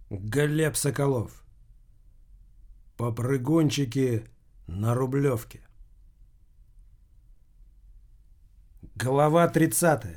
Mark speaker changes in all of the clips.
Speaker 1: Глеб Соколов. Попрыгунчики на Рублевке. Глава 30.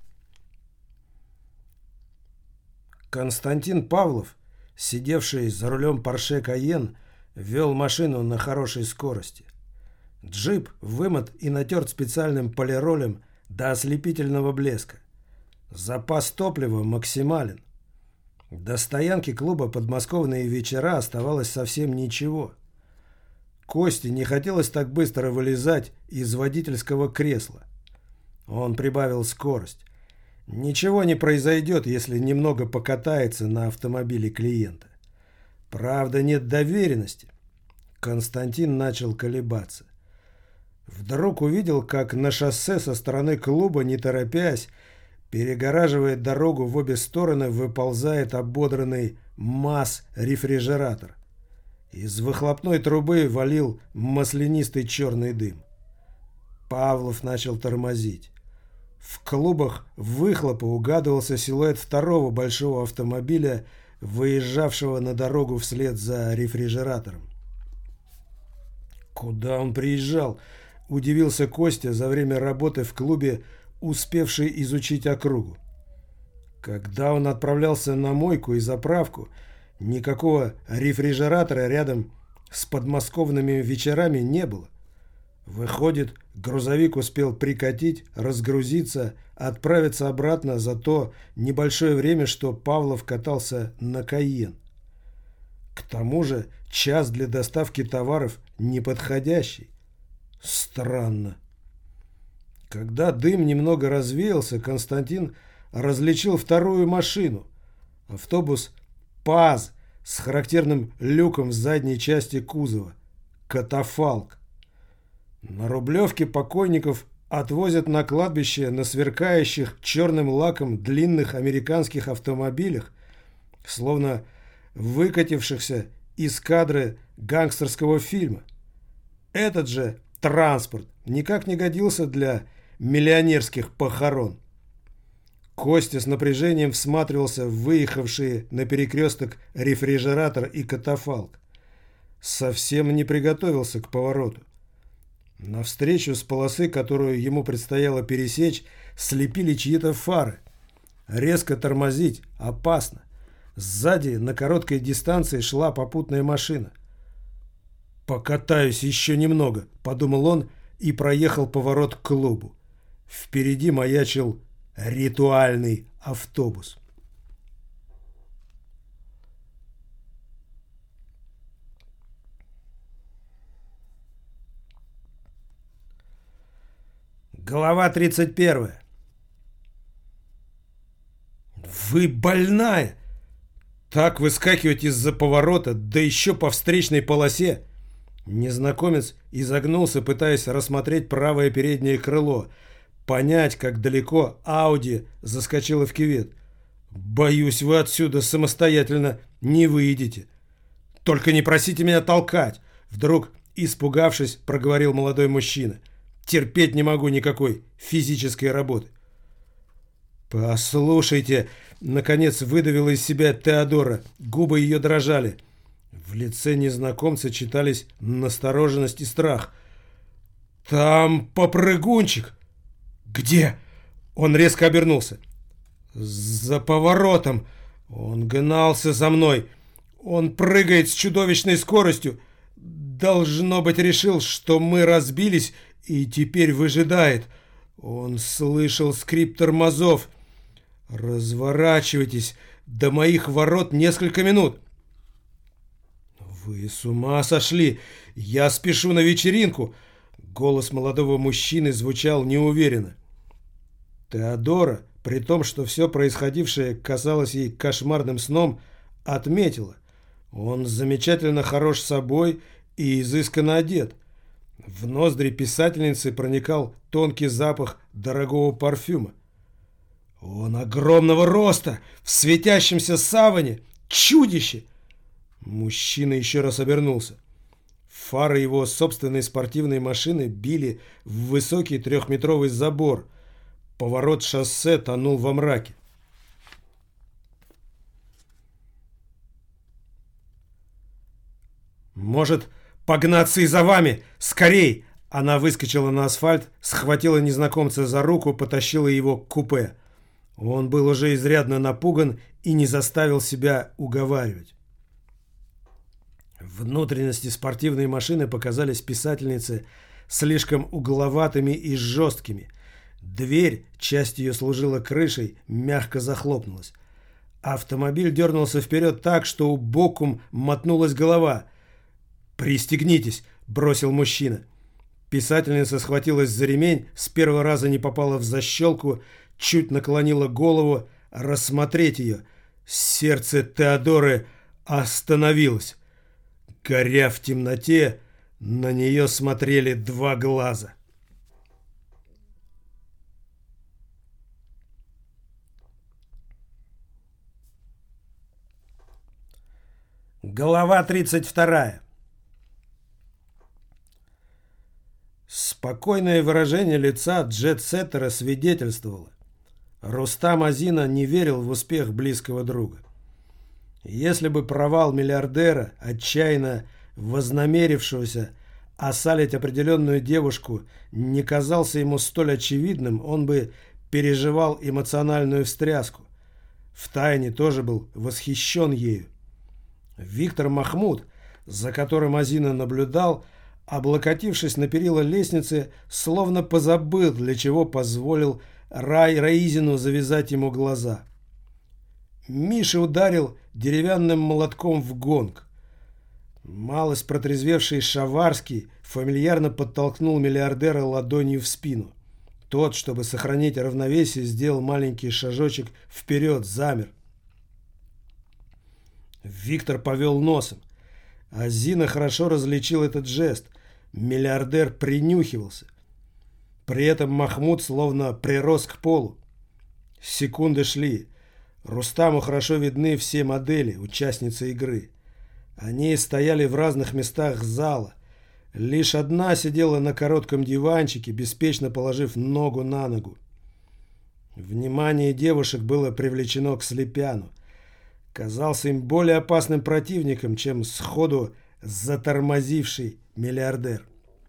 Speaker 1: Константин Павлов, сидевший за рулем Порше Кайен, вел машину на хорошей скорости. Джип вымыт и натерт специальным полиролем до ослепительного блеска. Запас топлива максимален. До стоянки клуба «Подмосковные вечера» оставалось совсем ничего. Косте не хотелось так быстро вылезать из водительского кресла. Он прибавил скорость. Ничего не произойдет, если немного покатается на автомобиле клиента. Правда, нет доверенности. Константин начал колебаться. Вдруг увидел, как на шоссе со стороны клуба, не торопясь, перегораживая дорогу в обе стороны, выползает ободранный МАЗ-рефрижератор. Из выхлопной трубы валил маслянистый черный дым. Павлов начал тормозить. В клубах выхлопа угадывался силуэт второго большого автомобиля, выезжавшего на дорогу вслед за рефрижератором. Куда он приезжал? Удивился Костя, за время работы в клубе успевший изучить округу. Когда он отправлялся на мойку и заправку, никакого рефрижератора рядом с подмосковными вечерами не было. Выходит, грузовик успел прикатить, разгрузиться, отправиться обратно за то небольшое время, что Павлов катался на Кайен. К тому же час для доставки товаров неподходящий. Странно. Когда дым немного развеялся, Константин различил вторую машину. Автобус ПАЗ с характерным люком в задней части кузова. Катафалк. На Рублевке покойников отвозят на кладбище на сверкающих черным лаком длинных американских автомобилях, словно выкатившихся из кадра гангстерского фильма. Этот же транспорт никак не годился для миллионерских похорон. Костя с напряжением всматривался в выехавшие на перекресток рефрижератор и катафалк. Совсем не приготовился к повороту. Навстречу с полосы, которую ему предстояло пересечь, слепили чьи-то фары. Резко тормозить опасно. Сзади на короткой дистанции шла попутная машина. «Покатаюсь еще немного», — подумал он и проехал поворот к клубу. Впереди маячил ритуальный автобус. Глава 31. «Вы больная! Так выскакивать из-за поворота, да еще по встречной полосе!» Незнакомец изогнулся, пытаясь рассмотреть правое переднее крыло, понять, как далеко Ауди заскочила в кювет. «Боюсь, вы отсюда самостоятельно не выйдете. Только не просите меня толкать!» Вдруг, испугавшись, проговорил молодой мужчина. «Терпеть не могу никакой физической работы». «Послушайте!» — наконец выдавила из себя Теодора. Губы ее дрожали. В лице незнакомца читались настороженность и страх. «Там попрыгунчик!» «Где?» Он резко обернулся. «За поворотом! Он гнался за мной! Он прыгает с чудовищной скоростью! Должно быть, решил, что мы разбились и теперь выжидает! Он слышал скрип тормозов! Разворачивайтесь! До моих ворот несколько минут!» «Вы с ума сошли! Я спешу на вечеринку!» Голос молодого мужчины звучал неуверенно. Теодора, при том, что все происходившее казалось ей кошмарным сном, отметила: он замечательно хорош собой и изысканно одет. В ноздри писательницы проникал тонкий запах дорогого парфюма. «Он огромного роста, в светящемся саване! Чудище!» Мужчина еще раз обернулся. Фары его собственной спортивной машины били в высокий 3-метровый забор. Поворот шоссе тонул во мраке. «Может, погнаться и за вами? Скорей!» Она выскочила на асфальт, схватила незнакомца за руку, потащила его к купе. Он был уже изрядно напуган и не заставил себя уговаривать. Внутренности спортивной машины показались писательнице слишком угловатыми и жесткими. Дверь, часть ее служила крышей, мягко захлопнулась. Автомобиль дернулся вперед так, что у бокум мотнулась голова. «Пристегнитесь!» – бросил мужчина. Писательница схватилась за ремень, с первого раза не попала в защелку, чуть наклонила голову, рассмотреть ее. Сердце Теодоры остановилось. Горя в темноте, на нее смотрели два глаза. Глава 32. Спокойное выражение лица джет-сеттера свидетельствовало. Рустам Азина не верил в успех близкого друга. Если бы провал миллиардера, отчаянно вознамерившегося осалить определенную девушку, не казался ему столь очевидным, он бы переживал эмоциональную встряску. Втайне тоже был восхищен ею. Виктор Махмуд, за которым Азина наблюдал, облокотившись на перила лестницы, словно позабыл, для чего позволил Раизину завязать ему глаза. Миша ударил деревянным молотком в гонг. Малость протрезвевший Шаварский фамильярно подтолкнул миллиардера ладонью в спину. Тот, чтобы сохранить равновесие, сделал маленький шажочек вперед, замер. Виктор повел носом. Азина хорошо различил этот жест. Миллиардер принюхивался. При этом Махмуд словно прирос к полу. Секунды шли. Рустаму хорошо видны все модели, участницы игры. Они стояли в разных местах зала. Лишь одна сидела на коротком диванчике, беспечно положив ногу на ногу. Внимание девушек было привлечено к Слепяну. Казался им более опасным противником, чем сходу затормозивший миллиардер.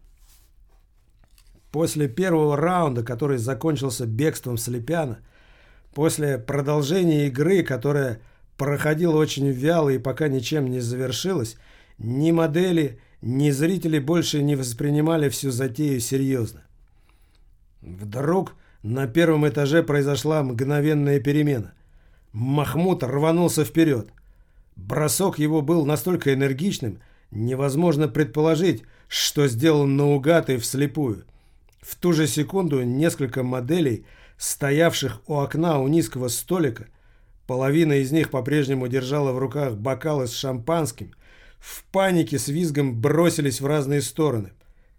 Speaker 1: После первого раунда, который закончился бегством Слепяна, после продолжения игры, которая проходила очень вяло и пока ничем не завершилась, ни модели, ни зрители больше не воспринимали всю затею серьезно. Вдруг на первом этаже произошла мгновенная перемена. Махмуд рванулся вперед. Бросок его был настолько энергичным, невозможно предположить, что сделан наугад и вслепую. В ту же секунду несколько моделей, стоявших у окна у низкого столика, половина из них по-прежнему держала в руках бокалы с шампанским, в панике с визгом бросились в разные стороны.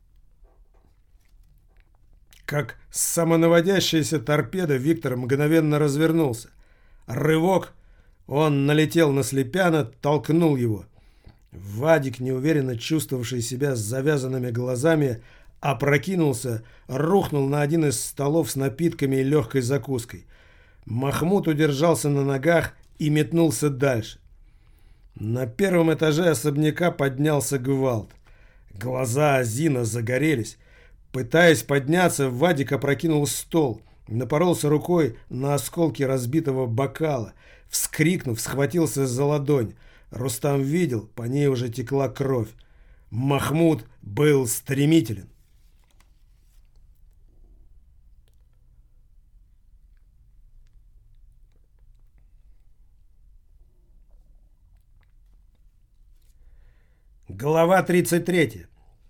Speaker 1: Как самонаводящаяся торпеда, Виктор мгновенно развернулся. Рывок, он налетел на Слепяна, толкнул его. Вадик, неуверенно чувствовавший себя с завязанными глазами, опрокинулся, рухнул на один из столов с напитками и легкой закуской. Махмуд удержался на ногах и метнулся дальше. На первом этаже особняка поднялся гвалт. Глаза Азина загорелись. Пытаясь подняться, Вадик опрокинул стол, напоролся рукой на осколки разбитого бокала. Вскрикнув, схватился за ладонь. Рустам видел, по ней уже текла кровь. Махмуд был стремителен. Глава 33.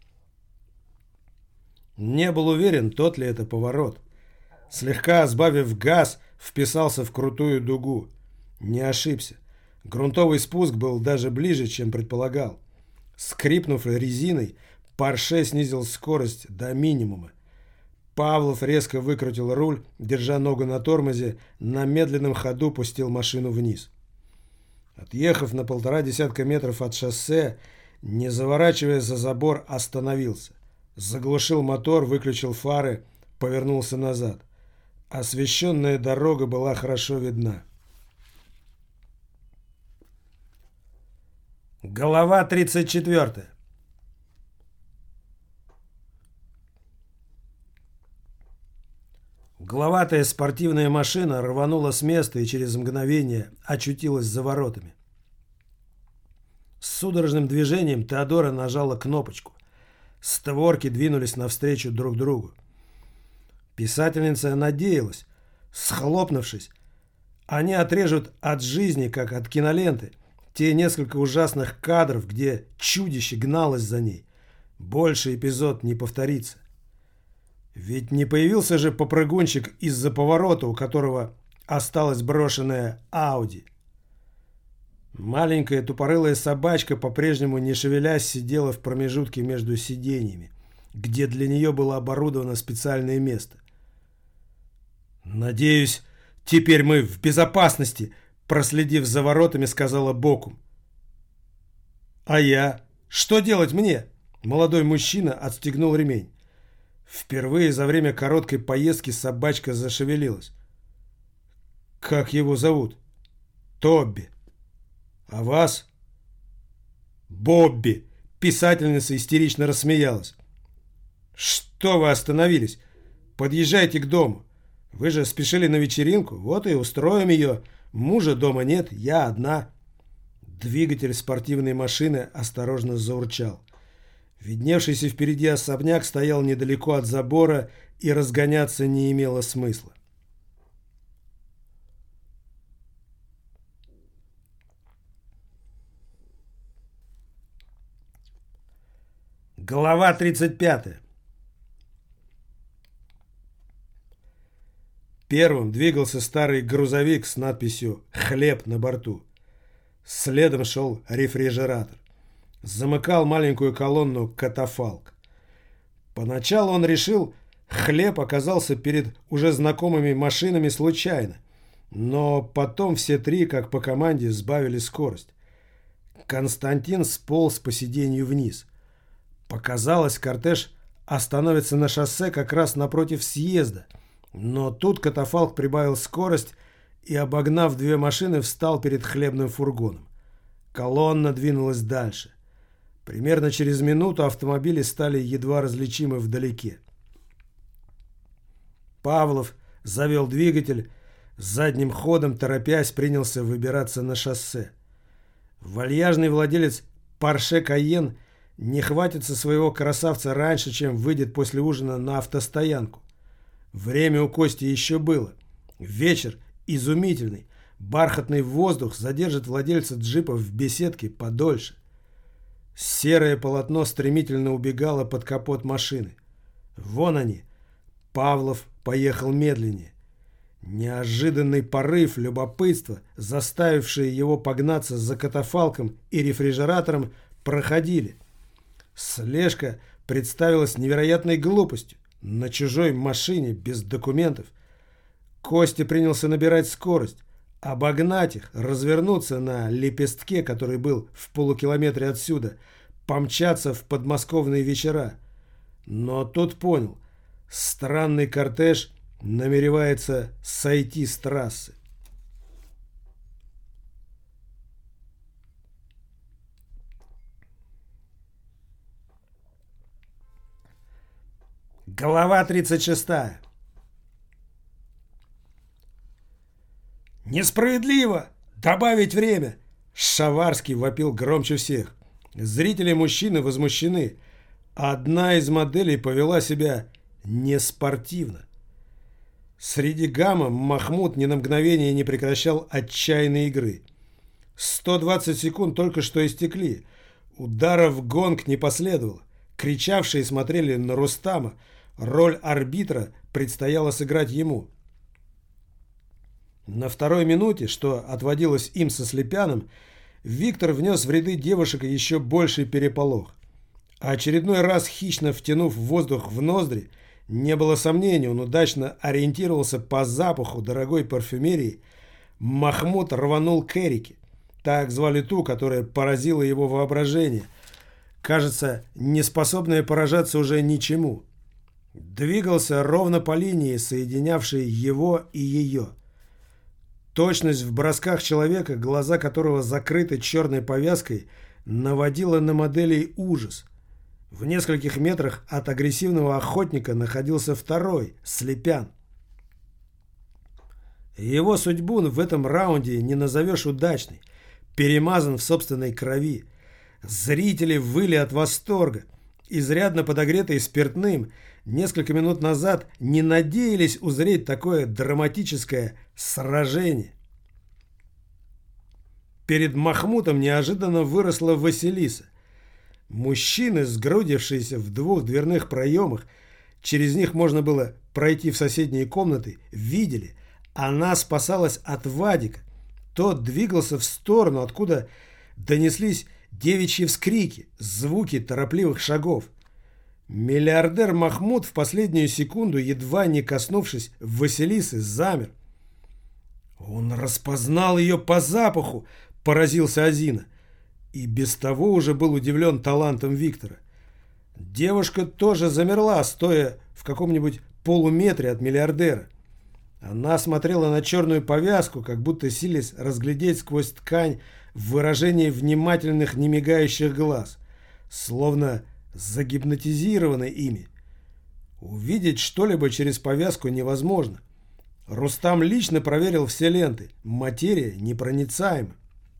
Speaker 1: Не был уверен, тот ли это поворот. Слегка сбавив газ, вписался в крутую дугу. Не ошибся. Грунтовый спуск был даже ближе, чем предполагал. Скрипнув резиной, Порше снизил скорость до минимума. Павлов резко выкрутил руль, держа ногу на тормозе, на медленном ходу пустил машину вниз. Отъехав на 1,5 метров от шоссе, не заворачивая за забор, остановился. Заглушил мотор, выключил фары, повернулся назад. Освещенная дорога была хорошо видна. Глава 34. Угловатая спортивная машина рванула с места и через мгновение очутилась за воротами. С судорожным движением Теодора нажала кнопочку. Створки двинулись навстречу друг другу. Писательница надеялась, схлопнувшись, они отрежут от жизни, как от киноленты, те несколько ужасных кадров, где чудище гналось за ней. Больше эпизод не повторится. Ведь не появился же попрыгунчик из-за поворота, у которого осталась брошенная Ауди. Маленькая тупорылая собачка, по-прежнему не шевелясь, сидела в промежутке между сиденьями, где для нее было оборудовано специальное место. «Надеюсь, теперь мы в безопасности», — проследив за воротами, сказала Бокум. «А я? Что делать мне?» Молодой мужчина отстегнул ремень. Впервые за время короткой поездки собачка зашевелилась. «Как его зовут?» «Тобби». «А вас?» «Бобби!» Писательница истерично рассмеялась. «Что вы остановились? Подъезжайте к дому. Вы же спешили на вечеринку, вот и устроим ее. Мужа дома нет, я одна». Двигатель спортивной машины осторожно заурчал. Видневшийся впереди особняк стоял недалеко от забора, и разгоняться не имело смысла. Глава 35. Первым двигался старый грузовик с надписью «Хлеб» на борту. Следом шел рефрижератор. Замыкал маленькую колонну катафалк. Поначалу он решил, хлеб оказался перед уже знакомыми машинами случайно, но потом все три, как по команде, сбавили скорость. Константин сполз по сиденью вниз. Показалось, кортеж остановится на шоссе как раз напротив съезда, но тут катафалк прибавил скорость и, обогнав две машины, встал перед хлебным фургоном. Колонна двинулась дальше. Примерно через минуту автомобили стали едва различимы вдалеке. Павлов завел двигатель, задним ходом, торопясь, принялся выбираться на шоссе. Вальяжный владелец Porsche Cayenne не хватится своего красавца раньше, чем выйдет после ужина на автостоянку. Время у Кости еще было. Вечер изумительный. Бархатный воздух задержит владельца джипа в беседке подольше. Серое полотно стремительно убегало под капот машины. Вон они. Павлов поехал медленнее. Неожиданный порыв любопытства, заставивший его погнаться за катафалком и рефрижератором, проходили. Слежка представилась невероятной глупостью. На чужой машине, без документов. Костя принялся набирать скорость, обогнать их, развернуться на лепестке, который был в полукилометре отсюда, помчаться в подмосковные вечера. Но тут понял, странный кортеж намеревается сойти с трассы. Глава 36. «Несправедливо! Добавить время!» Шаварский вопил громче всех. Зрители мужчины возмущены. Одна из моделей повела себя неспортивно. Среди гамма Махмуд ни на мгновение не прекращал отчаянной игры. 120 секунд только что истекли. Удара в гонг не последовало. Кричавшие смотрели на Рустама. Роль арбитра предстояло сыграть ему. На второй минуте, что отводилось им со Слепяном, Виктор внес в ряды девушек еще больший переполох. А очередной раз, хищно втянув воздух в ноздри, не было сомнений, он удачно ориентировался по запаху дорогой парфюмерии. Махмуд рванул к Эрике. Так звали ту, которая поразила его воображение. Кажется, не способная поражаться уже ничему. Двигался ровно по линии, соединявшей его и ее. Точность в бросках человека, глаза которого закрыты черной повязкой, наводила на моделей ужас. В нескольких метрах от агрессивного охотника находился второй, Слепян. Его судьбу в этом раунде не назовешь удачной. Перемазан в собственной крови. Зрители выли от восторга. Изрядно подогретые спиртным, несколько минут назад не надеялись узреть такое драматическое сражение. Перед Махмутом неожиданно выросла Василиса. Мужчины, сгрудившиеся в двух дверных проемах, через них можно было пройти в соседние комнаты, видели, она спасалась от Вадика. Тот двигался в сторону, откуда донеслись девичьи вскрики, звуки торопливых шагов. Миллиардер Махмут в последнюю секунду, едва не коснувшись Василисы, замер. «Он распознал ее по запаху!» – поразился Азина. И без того уже был удивлен талантом Виктора. Девушка тоже замерла, стоя в каком-нибудь полуметре от миллиардера. Она смотрела на черную повязку, как будто силясь разглядеть сквозь ткань выражение внимательных, немигающих глаз, словно загипнотизированы ими. Увидеть что-либо через повязку невозможно. Рустам лично проверил все ленты. Материя непроницаема.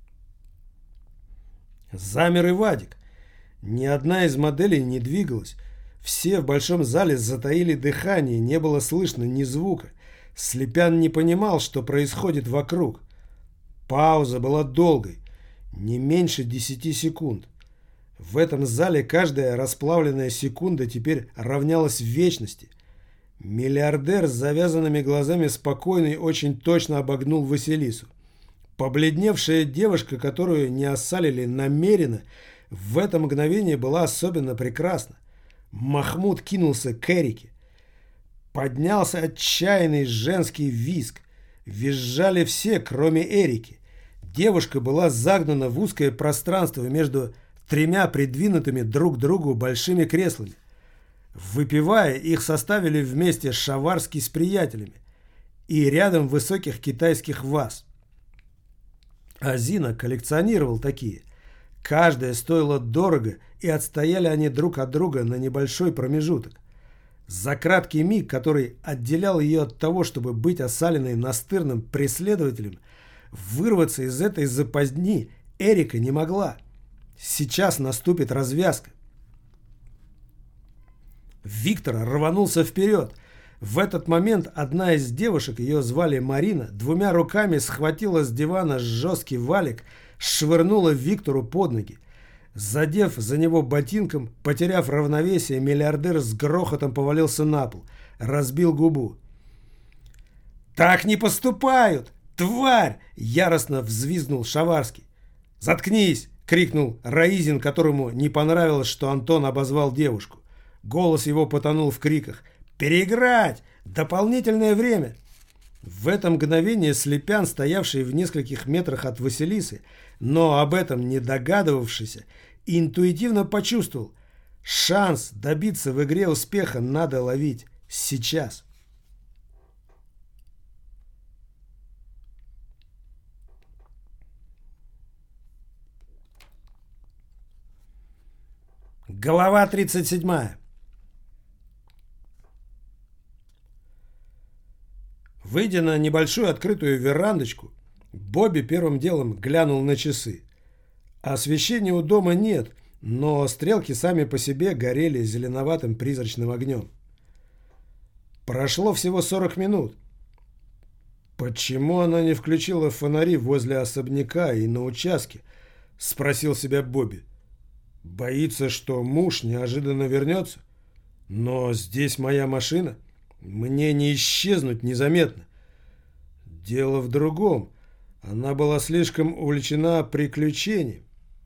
Speaker 1: Замер и Вадик. Ни одна из моделей не двигалась. Все в большом зале затаили дыхание, не было слышно ни звука. Слепян не понимал, что происходит вокруг. Пауза была долгой, не меньше 10 секунд. В этом зале каждая расплавленная секунда теперь равнялась вечности. Миллиардер с завязанными глазами спокойно и очень точно обогнул Василису. Побледневшая девушка, которую не осалили намеренно, в это мгновение была особенно прекрасна. Махмут кинулся к Эрике. Поднялся отчаянный женский визг. Визжали все, кроме Эрики. Девушка была загнана в узкое пространство между тремя придвинутыми друг к другу большими креслами. Выпивая, их составили вместе Шаварский с приятелями и рядом высоких китайских ваз. Азина коллекционировал такие. Каждая стоила дорого, и отстояли они друг от друга на небольшой промежуток. За краткий миг, который отделял ее от того, чтобы быть осаленной настырным преследователем, вырваться из этой западни Эрика не могла. Сейчас наступит развязка. Виктор рванулся вперед. В этот момент одна из девушек, ее звали Марина, двумя руками схватила с дивана жесткий валик, швырнула Виктору под ноги. Задев за него ботинком, потеряв равновесие, миллиардер с грохотом повалился на пол, разбил губу. «Так не поступают! Тварь!» – яростно взвизгнул Шаварский. «Заткнись!» – крикнул Раизин, которому не понравилось, что Антон обозвал девушку. Голос его потонул в криках. «Переиграть! Дополнительное время!» В это мгновение Слепян, стоявший в нескольких метрах от Василисы, но об этом не догадывавшийся, интуитивно почувствовал, шанс добиться в игре успеха надо ловить сейчас. Глава 37. Выйдя на небольшую открытую верандочку, Бобби первым делом глянул на часы. Освещения у дома нет, но стрелки сами по себе горели зеленоватым призрачным огнем. Прошло всего 40 минут. «Почему она не включила фонари возле особняка и на участке?» – спросил себя Бобби. «Боится, что муж неожиданно вернется? Но здесь моя машина. Мне не исчезнуть незаметно. Дело в другом. Она была слишком увлечена приключением».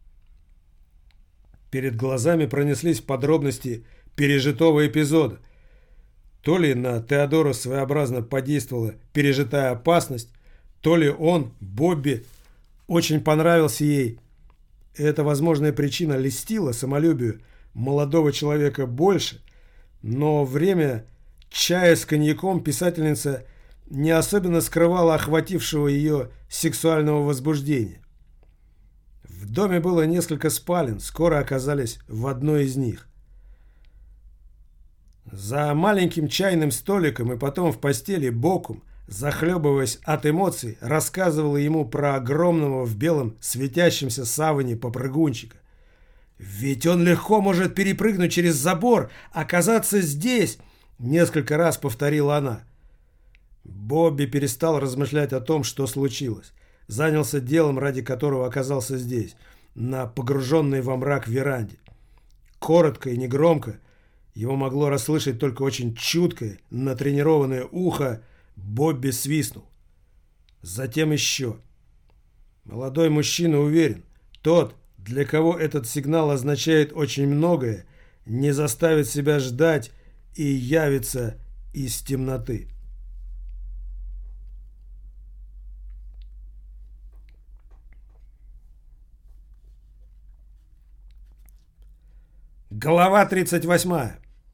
Speaker 1: Перед глазами пронеслись подробности пережитого эпизода. То ли на Теодора своеобразно подействовала пережитая опасность, то ли он, Бобби, очень понравился ей. Эта возможная причина льстила самолюбию молодого человека больше, но время чая с коньяком писательница не особенно скрывала охватившего ее сексуального возбуждения. В доме было несколько спален, скоро оказались в одной из них. За маленьким чайным столиком и потом в постели боком, захлебываясь от эмоций, рассказывала ему про огромного в белом светящемся саване попрыгунчика. «Ведь он легко может перепрыгнуть через забор, оказаться здесь!» — несколько раз повторила она. Бобби перестал размышлять о том, что случилось. Занялся делом, ради которого оказался здесь, на погруженной во мрак веранде. Коротко и негромко, его могло расслышать только очень чуткое, натренированное ухо, Бобби свистнул. Затем еще. Молодой мужчина уверен, тот, для кого этот сигнал означает очень многое, не заставит себя ждать и явится из темноты. Глава 38.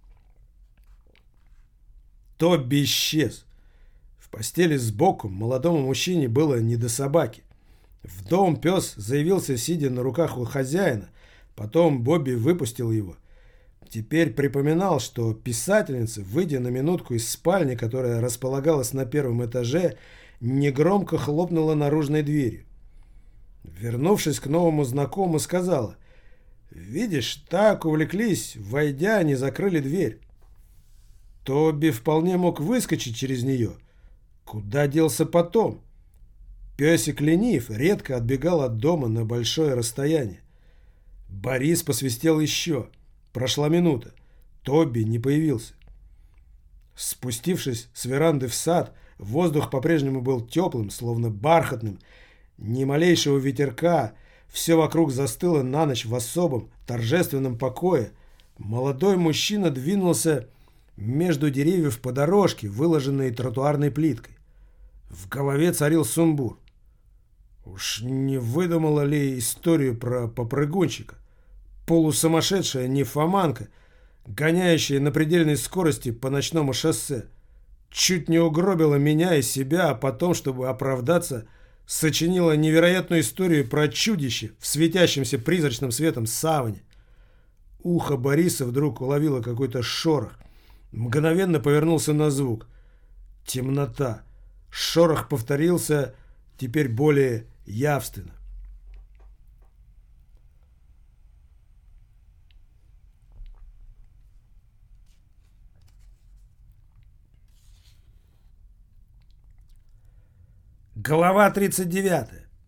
Speaker 1: Тобби исчез. В постели сбоку молодому мужчине было не до собаки. В дом пес заявился, сидя на руках у хозяина. Потом Бобби выпустил его. Теперь припоминал, что писательница, выйдя на минутку из спальни, которая располагалась на первом этаже, негромко хлопнула наружной дверью. Вернувшись к новому знакомому, сказала: «Видишь, так увлеклись, войдя, не закрыли дверь». Тобби вполне мог выскочить через нее. Куда делся потом? Песик ленив, редко отбегал от дома на большое расстояние. Борис посвистел еще. Прошла минута. Тобби не появился. Спустившись с веранды в сад, воздух по-прежнему был теплым, словно бархатным. Ни малейшего ветерка, все вокруг застыло на ночь в особом, торжественном покое. Молодой мужчина двинулся между деревьев по дорожке, выложенной тротуарной плиткой. В голове царил сумбур. Уж не выдумала ли историю про попрыгунчика? Полусумасшедшая нимфоманка, гоняющая на предельной скорости по ночному шоссе, чуть не угробила меня и себя, а потом, чтобы оправдаться, сочинила невероятную историю про чудище в светящемся призрачным светом саване. Ухо Бориса вдруг уловило какой-то шорох. Мгновенно повернулся на звук. Темнота. Шорох повторился, теперь более явственно. Глава 39.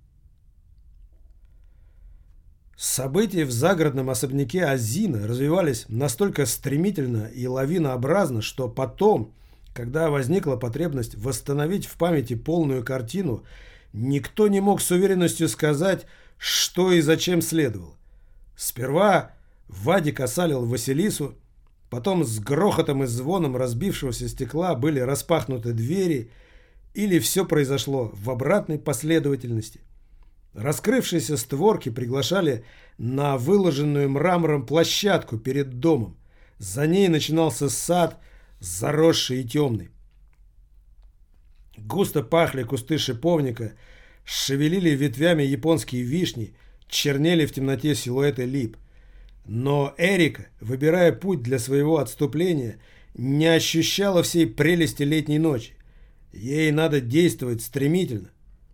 Speaker 1: События в загородном особняке Азина развивались настолько стремительно и лавинообразно, что потом, когда возникла потребность восстановить в памяти полную картину, никто не мог с уверенностью сказать, что и зачем следовало. Сперва Вадик осалил Василису, потом с грохотом и звоном разбившегося стекла были распахнуты двери, или все произошло в обратной последовательности. Раскрывшиеся створки приглашали на выложенную мрамором площадку перед домом. За ней начинался сад, заросший и темный. Густо пахли кусты шиповника, шевелили ветвями японские вишни, чернели в темноте силуэты лип. Но Эрика, выбирая путь для своего отступления, не ощущала всей прелести летней ночи. Ей надо действовать стремительно.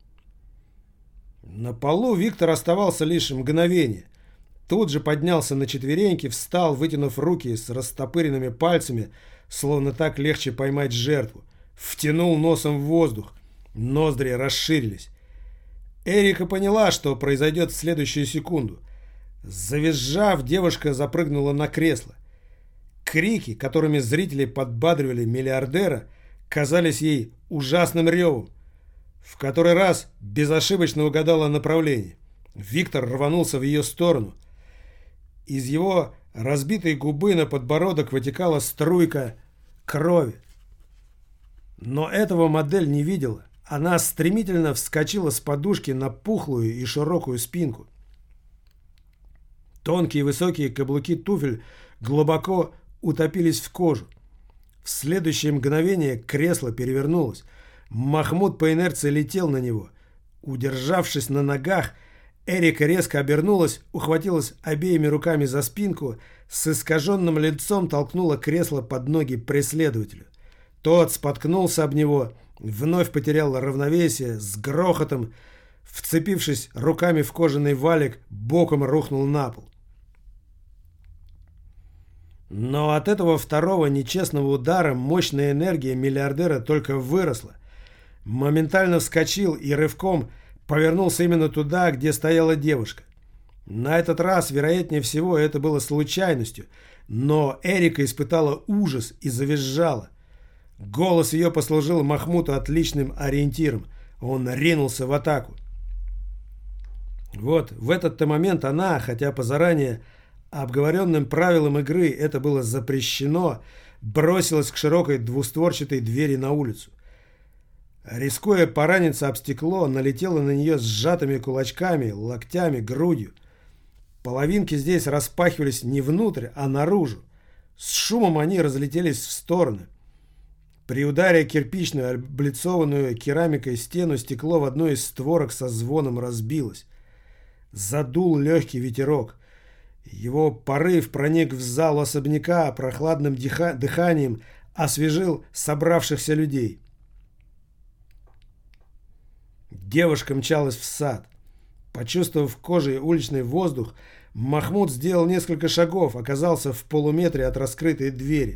Speaker 1: На полу Виктор оставался лишь мгновение. Тут же поднялся на четвереньки, встал, вытянув руки с растопыренными пальцами, словно так легче поймать жертву. Втянул носом в воздух. Ноздри расширились. Эрика поняла, что произойдет в следующую секунду. Завизжав, девушка запрыгнула на кресло. Крики, которыми зрители подбадривали миллиардера, казались ей ужасным ревом. В который раз безошибочно угадала направление. Виктор рванулся в ее сторону. Из его разбитой губы на подбородок вытекала струйка крови. Но этого модель не видела. Она стремительно вскочила с подушки на пухлую и широкую спинку. Тонкие высокие каблуки туфель глубоко утопились в кожу. В следующее мгновение кресло перевернулось. Махмуд по инерции летел на него. Удержавшись на ногах, Эрика резко обернулась, ухватилась обеими руками за спинку, с искаженным лицом толкнула кресло под ноги преследователю. Тот споткнулся об него, вновь потерял равновесие, с грохотом, вцепившись руками в кожаный валик, боком рухнул на пол. Но от этого второго нечестного удара мощная энергия миллиардера только выросла. Моментально вскочил и рывком повернулся именно туда, где стояла девушка. На этот раз, вероятнее всего, это было случайностью, но Эрика испытала ужас и завизжала. Голос ее послужил Махмуту отличным ориентиром. Он ринулся в атаку. Вот в этот-то момент она, хотя по заранее обговоренным правилам игры это было запрещено, бросилась к широкой двустворчатой двери на улицу. Рискуя пораниться об стекло, налетела на нее сжатыми кулачками, локтями, грудью. Половинки здесь распахивались не внутрь, а наружу. С шумом они разлетелись в стороны. При ударе кирпичную, облицованную керамикой стену стекло в одной из створок со звоном разбилось. Задул легкий ветерок. Его порыв проник в зал особняка, прохладным дыханием освежил собравшихся людей. Девушка мчалась в сад. Почувствовав кожей уличный воздух, Махмуд сделал несколько шагов, оказался в полуметре от раскрытой двери.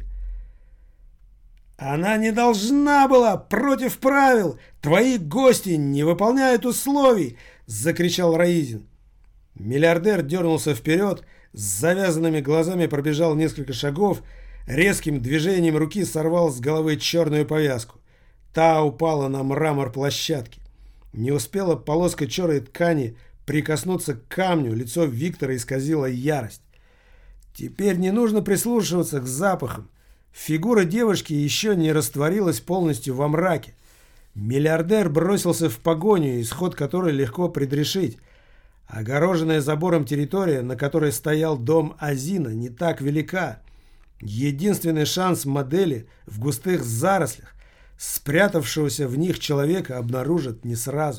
Speaker 1: «Она не должна была! Против правил! Твои гости не выполняют условий!» — закричал Раизин. Миллиардер дернулся вперед, с завязанными глазами пробежал несколько шагов, резким движением руки сорвал с головы черную повязку. Та упала на мрамор площадки. Не успела полоска черной ткани прикоснуться к камню, лицо Виктора исказило ярость. Теперь не нужно прислушиваться к запахам. Фигура девушки еще не растворилась полностью во мраке. Миллиардер бросился в погоню, исход которой легко предрешить. Огороженная забором территория, на которой стоял дом Азина, не так велика. Единственный шанс модели в густых зарослях. Спрятавшегося в них человека обнаружат не сразу.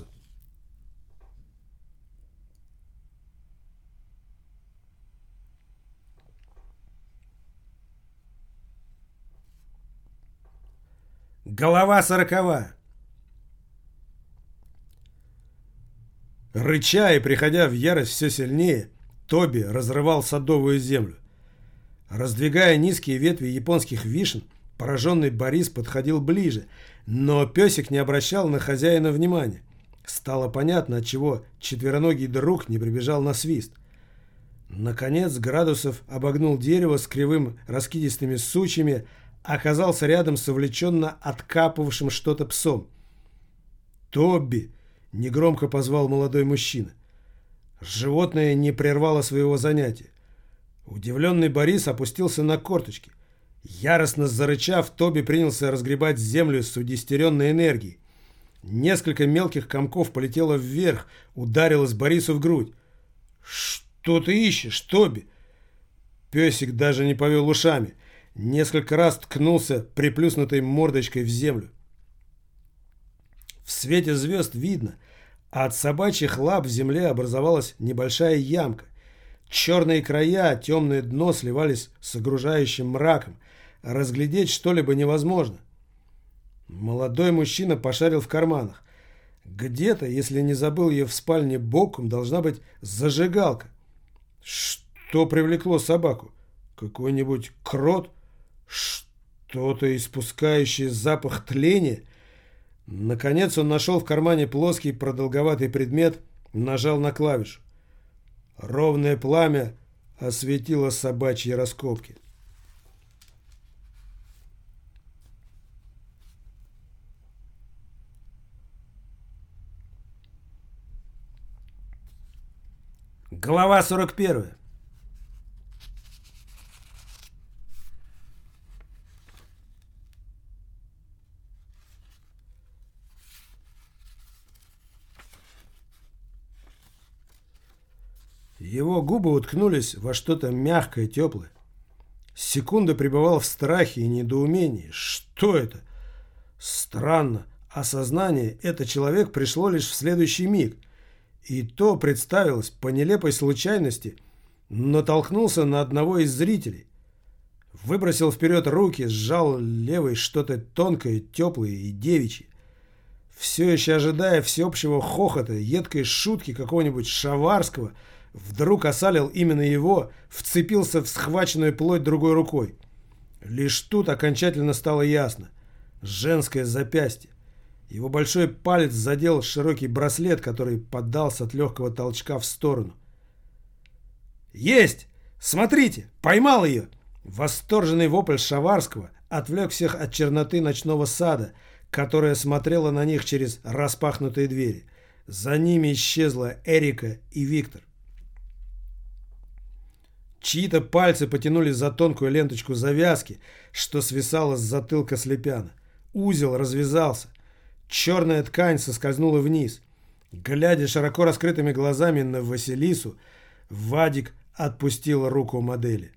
Speaker 1: Голова сорокова. Рыча и приходя в ярость все сильнее, Тоби разрывал садовую землю. Раздвигая низкие ветви японских вишен, пораженный Борис подходил ближе, но песик не обращал на хозяина внимания. Стало понятно, отчего четвероногий друг не прибежал на свист. Наконец Градусов обогнул дерево с кривым раскидистыми сучьями, оказался рядом с увлеченно откапывавшим что-то псом. «Тобби!» — негромко позвал молодой мужчина. Животное не прервало своего занятия. Удивленный Борис опустился на корточки. Яростно зарычав, Тоби принялся разгребать землю с удестеренной энергией. Несколько мелких комков полетело вверх, ударилось Борису в грудь. «Что ты ищешь, Тоби?» Песик даже не повел ушами. Несколько раз ткнулся приплюснутой мордочкой в землю. В свете звезд видно, а от собачьих лап в земле образовалась небольшая ямка. Черные края, темное дно сливались с окружающим мраком. Разглядеть что-либо невозможно. Молодой мужчина пошарил в карманах. Где-то, если не забыл ее в спальне боком, должна быть зажигалка. Что привлекло собаку? Какой-нибудь крот? Что-то испускающее запах тления? Наконец он нашел в кармане плоский продолговатый предмет, нажал на клавишу. Ровное пламя осветило собачьи раскопки. Глава 41. Его губы уткнулись во что-то мягкое, теплое. Секунду пребывал в страхе и недоумении. Что это? Странно. Осознание «это человек» пришло лишь в следующий миг. И то представилось по нелепой случайности, натолкнулся на одного из зрителей. Выбросил вперед руки, сжал левой что-то тонкое, теплое и девичье. Все еще ожидая всеобщего хохота, едкой шутки какого-нибудь Шаварского, вдруг осалил именно его, вцепился в схваченную плоть другой рукой. Лишь тут окончательно стало ясно. Женское запястье. Его большой палец задел широкий браслет, который поддался от легкого толчка в сторону. «Есть! Смотрите! Поймал ее!» Восторженный вопль Шаварского отвлек всех от черноты ночного сада, которая смотрела на них через распахнутые двери. За ними исчезла Эрика и Виктор. Чьи-то пальцы потянули за тонкую ленточку завязки, что свисала с затылка Слепяна. Узел развязался. Черная ткань соскользнула вниз. Глядя широко раскрытыми глазами на Василису, Вадик отпустил руку модели.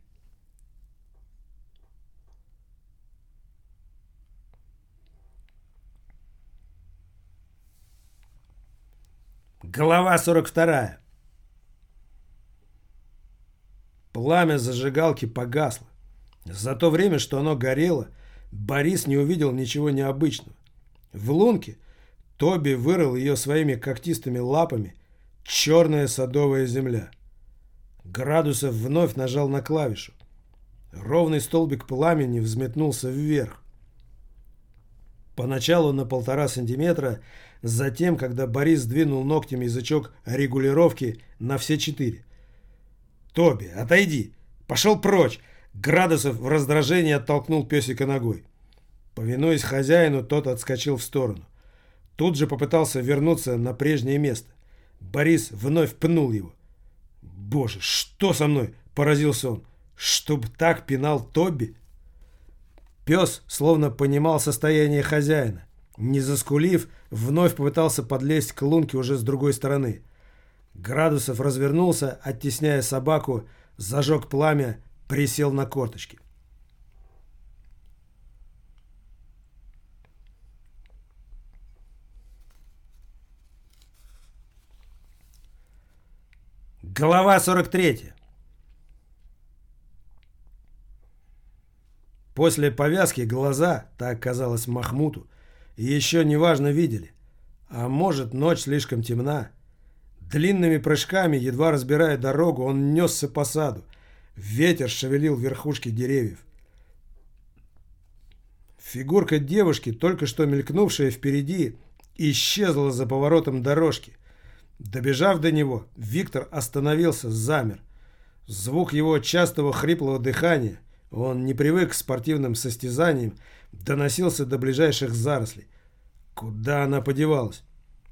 Speaker 1: Глава 42. Пламя зажигалки погасло. За то время, что оно горело, Борис не увидел ничего необычного. В лунке Тоби вырыл ее своими когтистыми лапами черная садовая земля. Градусов вновь нажал на клавишу. Ровный столбик пламени взметнулся вверх. Поначалу на 1,5 сантиметра, затем, когда Борис сдвинул ногтем язычок регулировки на все 4. «Тоби, отойди! Пошел прочь!» Градусов в раздражении оттолкнул песика ногой. Повинуясь хозяину, тот отскочил в сторону. Тут же попытался вернуться на прежнее место. Борис вновь пнул его. «Боже, что со мной?» – поразился он. «Чтоб так пинал Тоби?» Пес словно понимал состояние хозяина. Не заскулив, вновь попытался подлезть к лунке уже с другой стороны. Градусов развернулся, оттесняя собаку, зажег пламя, присел на корточки. Глава 43. После повязки глаза, так казалось Махмуту, еще неважно видели. А может, ночь слишком темна. Длинными прыжками, едва разбирая дорогу, он несся по саду. Ветер шевелил верхушки деревьев. Фигурка девушки, только что мелькнувшая впереди, исчезла за поворотом дорожки. Добежав до него, Виктор остановился, замер. Звук его частого хриплого дыхания, он не привык к спортивным состязаниям, доносился до ближайших зарослей. Куда она подевалась?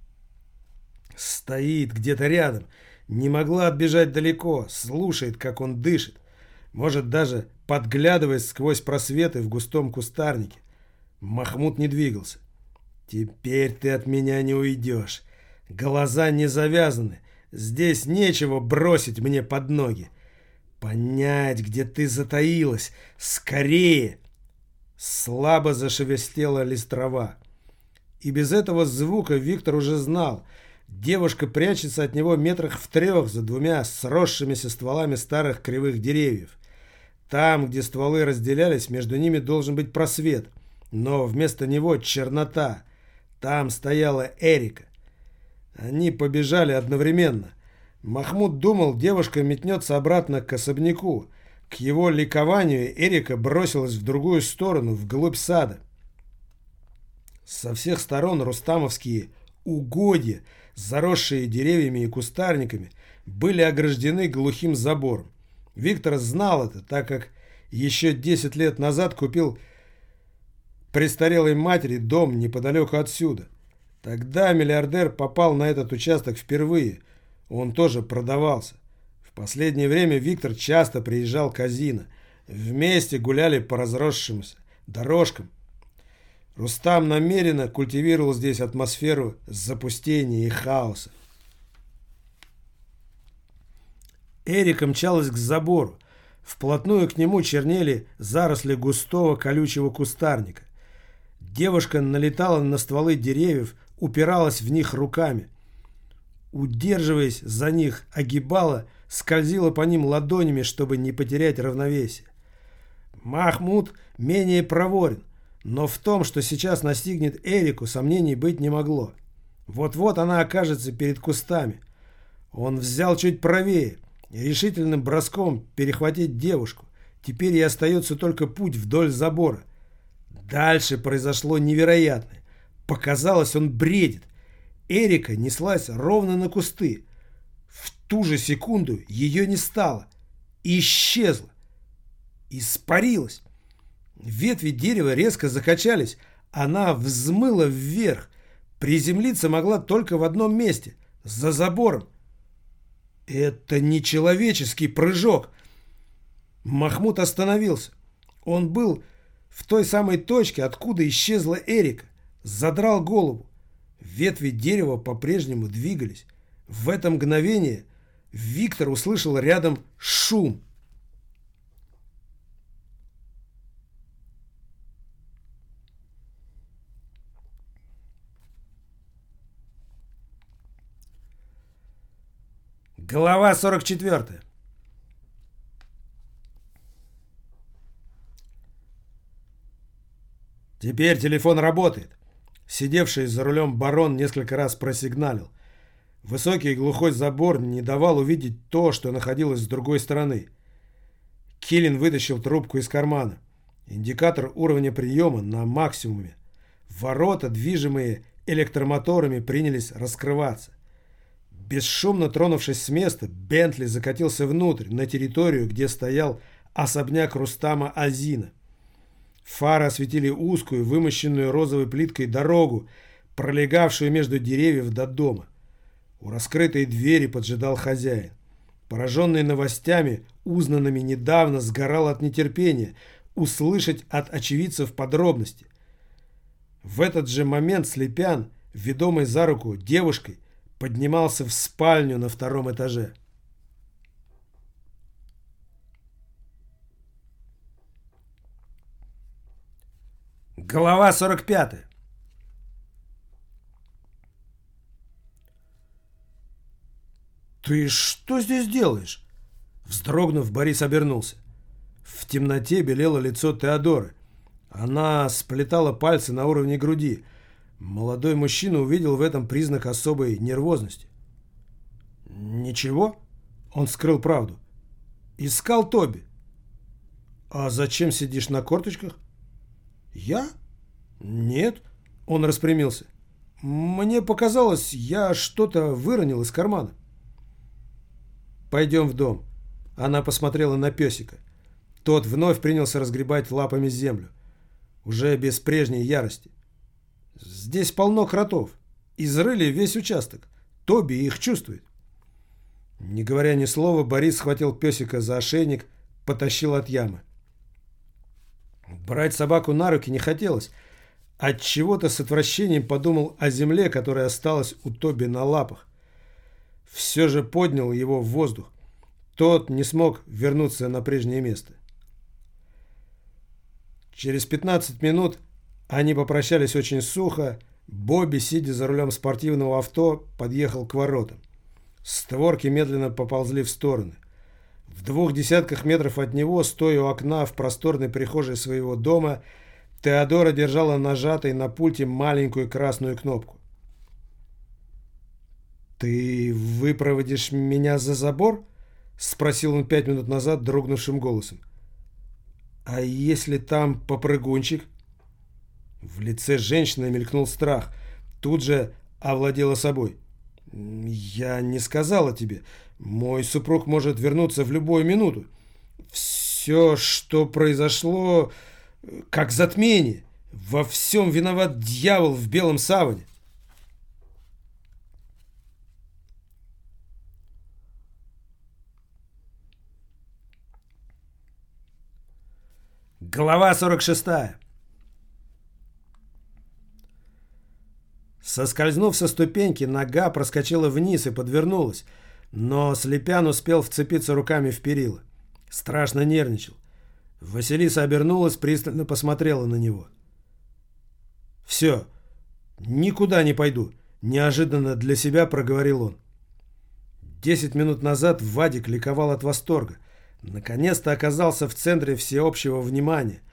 Speaker 1: Стоит где-то рядом, не могла отбежать далеко, слушает, как он дышит, может даже подглядывать сквозь просветы в густом кустарнике. Махмут не двигался. «Теперь ты от меня не уйдешь. Глаза не завязаны. Здесь нечего бросить мне под ноги. Понять, где ты затаилась. Скорее!» Слабо зашелестела листва. И без этого звука Виктор уже знал. Девушка прячется от него метрах в 3 за 2 сросшимися стволами старых кривых деревьев. Там, где стволы разделялись, между ними должен быть просвет. Но вместо него чернота. Там стояла Эрика. Они побежали одновременно. Махмут думал, девушка метнется обратно к особняку. К его ликованию Эрика бросилась в другую сторону, вглубь сада. Со всех сторон рустамовские угодья, заросшие деревьями и кустарниками, были ограждены глухим забором. Виктор знал это, так как еще 10 лет назад купил престарелой матери дом неподалеку отсюда. Тогда миллиардер попал на этот участок впервые. Он тоже продавался. В последнее время Виктор часто приезжал к Азино. Вместе гуляли по разросшимся дорожкам. Рустам намеренно культивировал здесь атмосферу запустения и хаоса. Эрика мчалась к забору. Вплотную к нему чернели заросли густого колючего кустарника. Девушка налетала на стволы деревьев, упиралась в них руками. Удерживаясь за них, огибала, скользила по ним ладонями, чтобы не потерять равновесие. Махмут менее проворен. но в том, что сейчас настигнет Эрику, сомнений быть не могло. Вот-вот она окажется перед кустами. Он взял чуть правее и решительным броском перехватить девушку. Теперь ей остается только путь вдоль забора. Дальше произошло невероятное. Показалось, он бредит. Эрика неслась ровно на кусты. В ту же секунду ее не стало. Исчезла. Испарилась. Ветви дерева резко закачались. Она взмыла вверх. Приземлиться могла только в одном месте. За забором. Это нечеловеческий прыжок. Махмуд остановился. Он был в той самой точке, откуда исчезла Эрика. Задрал голову. Ветви дерева по-прежнему двигались. В это мгновение Виктор услышал рядом шум. Глава 44. Теперь телефон работает. Сидевший за рулем барон несколько раз просигналил. Высокий и глухой забор не давал увидеть то, что находилось с другой стороны. Киллин вытащил трубку из кармана. Индикатор уровня приема на максимуме. Ворота, движимые электромоторами, принялись раскрываться. Бесшумно тронувшись с места, Бентли закатился внутрь, на территорию, где стоял особняк Рустама Азина. Фары осветили узкую, вымощенную розовой плиткой дорогу, пролегавшую между деревьев до дома. У раскрытой двери поджидал хозяин. Пораженный новостями, узнанными недавно, сгорал от нетерпения услышать от очевидцев подробности. В этот же момент Слепян, ведомый за руку девушкой, поднимался в спальню на втором этаже. Глава 45. «Ты что здесь делаешь?» Вздрогнув, Борис обернулся. В темноте белело лицо Теодоры. Она сплетала пальцы на уровне груди. Молодой мужчина увидел в этом признак особой нервозности. «Ничего?» Он скрыл правду. «Искал Тоби». «А зачем сидишь на корточках?» «Я? Нет». Он распрямился. «Мне показалось, я что-то выронил из кармана». «Пойдем в дом». Она посмотрела на песика. Тот вновь принялся разгребать лапами землю. Уже без прежней ярости. «Здесь полно кротов. Изрыли весь участок. Тоби их чувствует». Не говоря ни слова, Борис схватил песика за ошейник, потащил от ямы. Брать собаку на руки не хотелось. Отчего-то с отвращением подумал о земле, которая осталась у Тоби на лапах. Все же поднял его в воздух. Тот не смог вернуться на прежнее место. Через 15 минут они попрощались очень сухо. Бобби, сидя за рулем спортивного авто, подъехал к воротам. Створки медленно поползли в стороны. В 200 метров от него, стоя у окна в просторной прихожей своего дома, Теодора держала нажатой на пульте маленькую красную кнопку. «Ты выпроводишь меня за забор?» — спросил он 5 минут назад дрогнувшим голосом. «А если там попрыгунчик?» В лице женщины мелькнул страх. Тут же овладела собой. «Я не сказала тебе. Мой супруг может вернуться в любую минуту. Все, что произошло, как затмение. Во всем виноват дьявол в белом саване». Глава 46. Соскользнув со ступеньки, нога проскочила вниз и подвернулась, но Слепян успел вцепиться руками в перила. Страшно нервничал. Василиса обернулась, пристально посмотрела на него. «Все, никуда не пойду», — неожиданно для себя проговорил он. 10 минут назад Вадик ликовал от восторга. Наконец-то оказался в центре всеобщего внимания.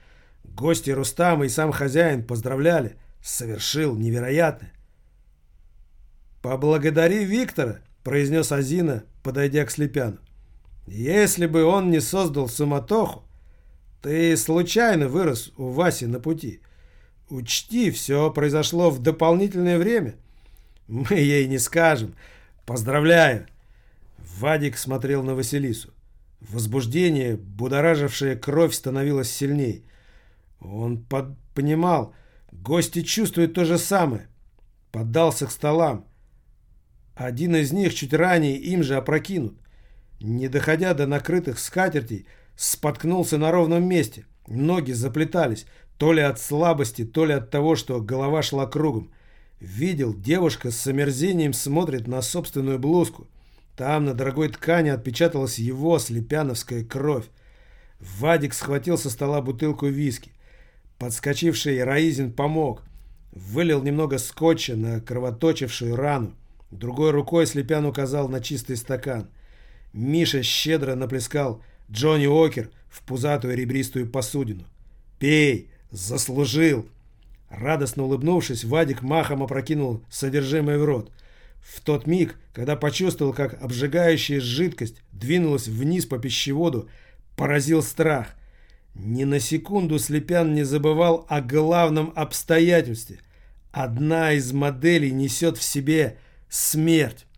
Speaker 1: Гости Рустама и сам хозяин поздравляли. Совершил невероятное. «Поблагодари Виктора», — произнес Азина, подойдя к Слепяну. «Если бы он не создал суматоху, ты случайно вырос у Васи на пути. Учти, все произошло в дополнительное время. Мы ей не скажем. Поздравляю!» Вадик смотрел на Василису. Возбуждение, будоражившее кровь, становилось сильней. Он понимал, гости чувствуют то же самое. Поддался к столам. Один из них чуть ранее им же опрокинут. Не доходя до накрытых скатертей, споткнулся на ровном месте. Ноги заплетались, то ли от слабости, то ли от того, что голова шла кругом. Видел, девушка с омерзением смотрит на собственную блузку. Там на дорогой ткани отпечаталась его слепяновская кровь. Вадик схватил со стола бутылку виски. Подскочивший Раизин помог. Вылил немного скотча на кровоточившую рану. Другой рукой Слепян указал на чистый стакан. Миша щедро наплескал Джонни Уокер в пузатую ребристую посудину. «Пей! Заслужил!» Радостно улыбнувшись, Вадик махом опрокинул содержимое в рот. В тот миг, когда почувствовал, как обжигающая жидкость двинулась вниз по пищеводу, поразил страх. Ни на секунду Слепян не забывал о главном обстоятельстве. Одна из моделей несет в себе смерть.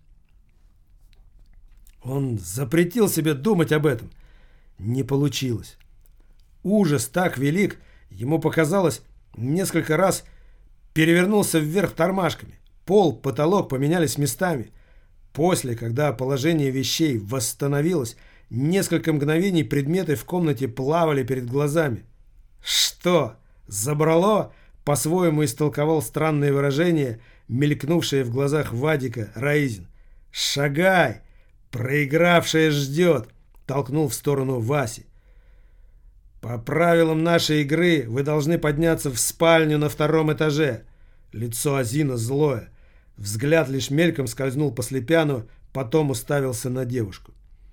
Speaker 1: Он запретил себе думать об этом. Не получилось. Ужас так велик, ему показалось, несколько раз перевернулся вверх тормашками. Пол, потолок поменялись местами. После, когда положение вещей восстановилось, несколько мгновений предметы в комнате плавали перед глазами. «Что? Забрало?» — по-своему истолковал странное выражение, мелькнувшее в глазах Вадика Раизин. «Шагай! Проигравшая ждет!» — толкнул в сторону Васи. «По правилам нашей игры вы должны подняться в спальню на 2-м этаже». Лицо Азина злое. Взгляд лишь мельком скользнул по Слепяну, потом уставился на девушку.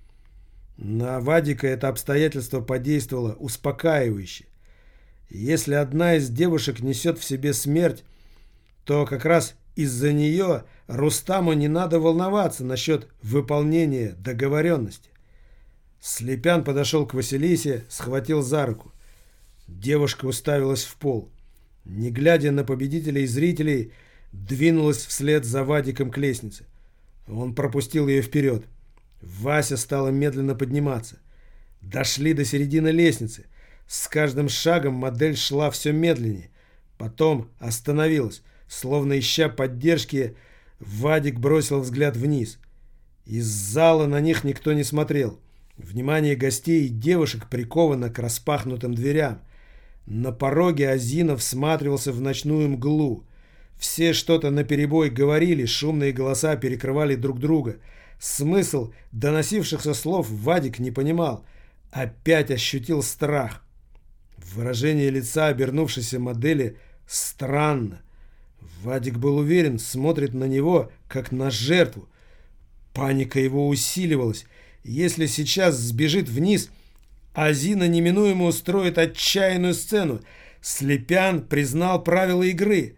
Speaker 1: На Вадика это обстоятельство подействовало успокаивающе. Если одна из девушек несет в себе смерть, то как раз из-за нее Рустаму не надо волноваться насчет выполнения договоренности. Слепян подошел к Василисе, схватил за руку. Девушка уставилась в пол. Не глядя на победителей и зрителей, двинулась вслед за Вадиком к лестнице. Он пропустил ее вперед. Вася стала медленно подниматься. Дошли до середины лестницы. С каждым шагом модель шла все медленнее. Потом остановилась. Словно ища поддержки, Вадик бросил взгляд вниз. Из зала на них никто не смотрел. Внимание гостей и девушек приковано к распахнутым дверям. На пороге Азинов всматривался в ночную мглу. Все что-то наперебой говорили, шумные голоса перекрывали друг друга. Смысл доносившихся слов Вадик не понимал. Опять ощутил страх. Выражение лица обернувшейся модели странно. Вадик был уверен, смотрит на него, как на жертву. Паника его усиливалась. Если сейчас сбежит вниз, Азина неминуемо устроит отчаянную сцену. Слепян признал правила игры.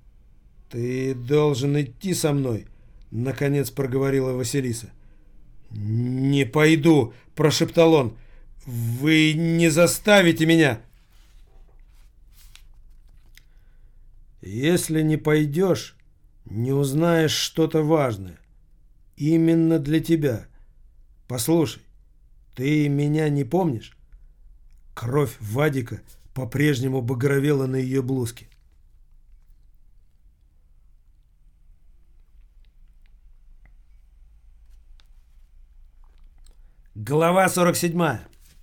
Speaker 1: «Ты должен идти со мной», — наконец проговорила Василиса. «Не пойду», — прошептал он. «Вы не заставите меня». «Если не пойдешь, не узнаешь что-то важное. Именно для тебя. Послушай, ты меня не помнишь?» Кровь Вадика по-прежнему багровела на ее блузке. Глава 47.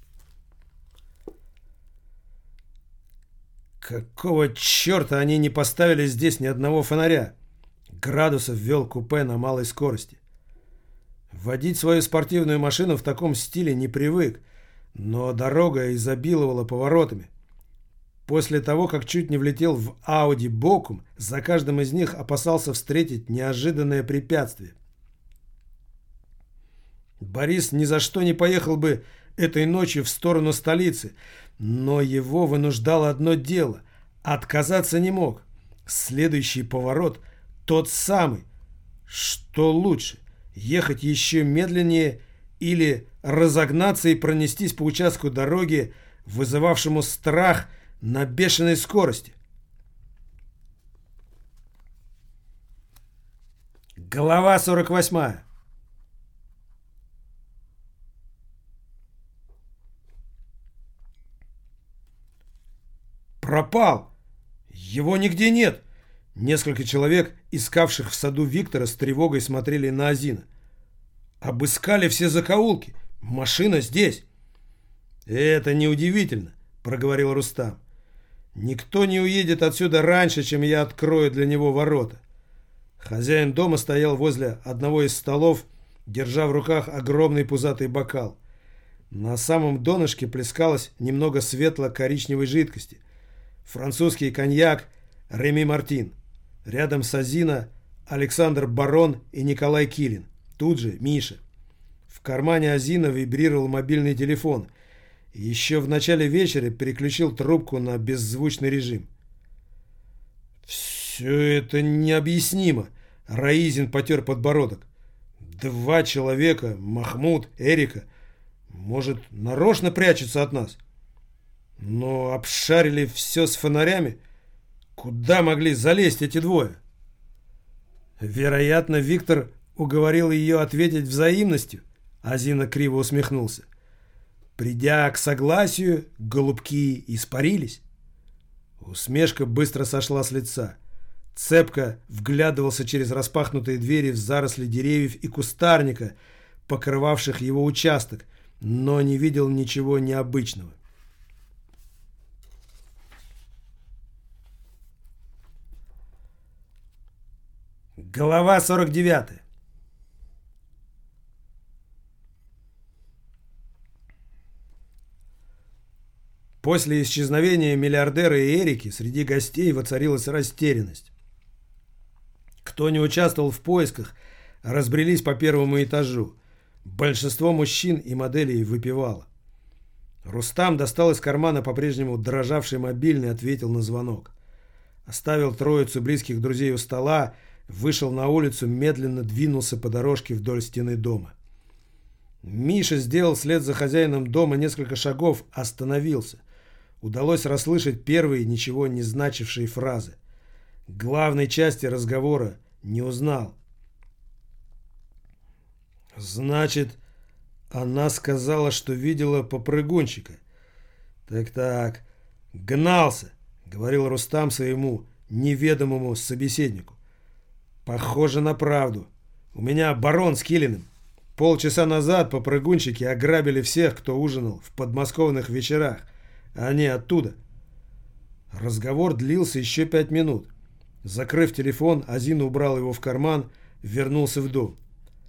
Speaker 1: Какого черта они не поставили здесь ни одного фонаря? Градусов вел купе на малой скорости. Водить свою спортивную машину в таком стиле не привык, но дорога изобиловала поворотами. После того, как чуть не влетел в Ауди боком, за каждым из них опасался встретить неожиданное препятствие. Борис ни за что не поехал бы этой ночью в сторону столицы, но его вынуждало одно дело. Отказаться не мог. Следующий поворот тот самый. Что лучше, ехать еще медленнее или разогнаться и пронестись по участку дороги, вызывавшему страх на бешеной скорости? Глава 48. Пропал! Его нигде нет! Несколько человек, искавших в саду Виктора, с тревогой смотрели на Азина. Обыскали все закоулки. Машина здесь. Это неудивительно, проговорил Рустам. Никто не уедет отсюда раньше, чем я открою для него ворота. Хозяин дома стоял возле одного из столов, держа в руках огромный пузатый бокал. На самом донышке плескалось немного светло-коричневой жидкости. Французский коньяк Реми Мартин. Рядом с Азина Александр Барон и Николай Килин. Тут же Миша. В кармане Азина вибрировал мобильный телефон. Еще в начале вечера переключил трубку на беззвучный режим. «Все это необъяснимо», — Раизин потер подбородок. «Два человека, Махмуд, Эрика, может, нарочно прячутся от нас? Но обшарили все с фонарями. Куда могли залезть эти двое?» Вероятно, Виктор уговорил ее ответить взаимностью. Азина криво усмехнулся. Придя к согласию, голубки испарились. Усмешка быстро сошла с лица. Цепко вглядывался через распахнутые двери в заросли деревьев и кустарника, покрывавших его участок, но не видел ничего необычного. Глава 49. После исчезновения миллиардера и Эрики среди гостей воцарилась растерянность. Кто не участвовал в поисках, разбрелись по первому этажу. Большинство мужчин и моделей выпивало. Рустам достал из кармана по-прежнему дрожавший мобильный и ответил на звонок. Оставил троицу близких друзей у стола, вышел на улицу, медленно двинулся по дорожке вдоль стены дома. Миша сделал вслед за хозяином дома несколько шагов, остановился. Удалось расслышать первые, ничего не значившие фразы. Главной части разговора не узнал. «Значит, она сказала, что видела попрыгунчика. Так, гнался», — говорил Рустам своему неведомому собеседнику. «Похоже на правду. У меня барон с Килиным. Полчаса назад попрыгунчики ограбили всех, кто ужинал в подмосковных вечерах. Они оттуда». Разговор длился еще 5 минут. Закрыв телефон, Азин убрал его в карман, вернулся в дом.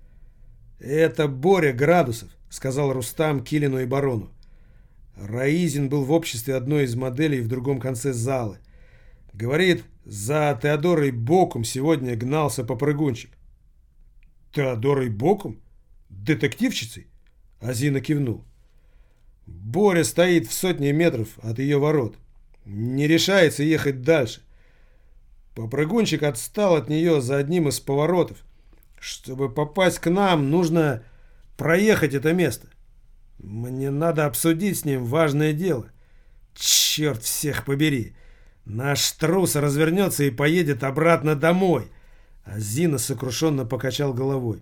Speaker 1: «Это Боря Градусов», — сказал Рустам Килину и барону. Раизин был в обществе одной из моделей в другом конце залы. Говорит, за Теодорой Бокум сегодня гнался попрыгунчик. «Теодорой Бокум? Детективщицей?» Азина кивнул. «Боря стоит в 100 метров от ее ворот. Не решается ехать дальше. Попрыгунчик отстал от нее за одним из поворотов. Чтобы попасть к нам, нужно проехать это место. Мне надо обсудить с ним важное дело. Черт всех побери! Наш трус развернется и поедет обратно домой». Азина сокрушенно покачал головой.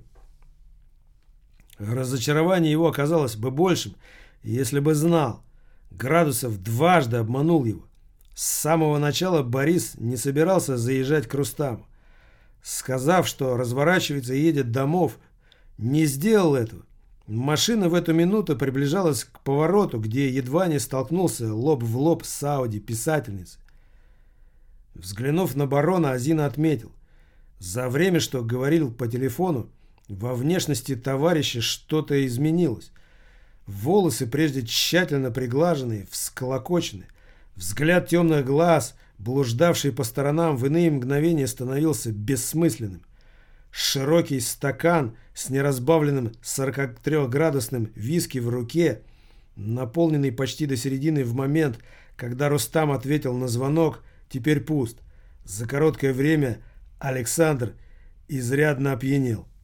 Speaker 1: Разочарование его оказалось бы большим, если бы знал. Градусов дважды обманул его. С самого начала Борис не собирался заезжать к Рустаму. Сказав, что разворачивается и едет домов, не сделал этого. Машина в эту минуту приближалась к повороту, где едва не столкнулся лоб в лоб с Ауди писательницей. Взглянув на барона, Азина отметил. За время, что говорил по телефону, во внешности товарища что-то изменилось. Волосы, прежде тщательно приглаженные, всколокочены. Взгляд темных глаз, блуждавший по сторонам, в иные мгновения становился бессмысленным. Широкий стакан с неразбавленным 43-градусным виски в руке наполненный почти до середины в момент, когда Рустам ответил на звонок, теперь пуст. За короткое время Александр изрядно опьянел.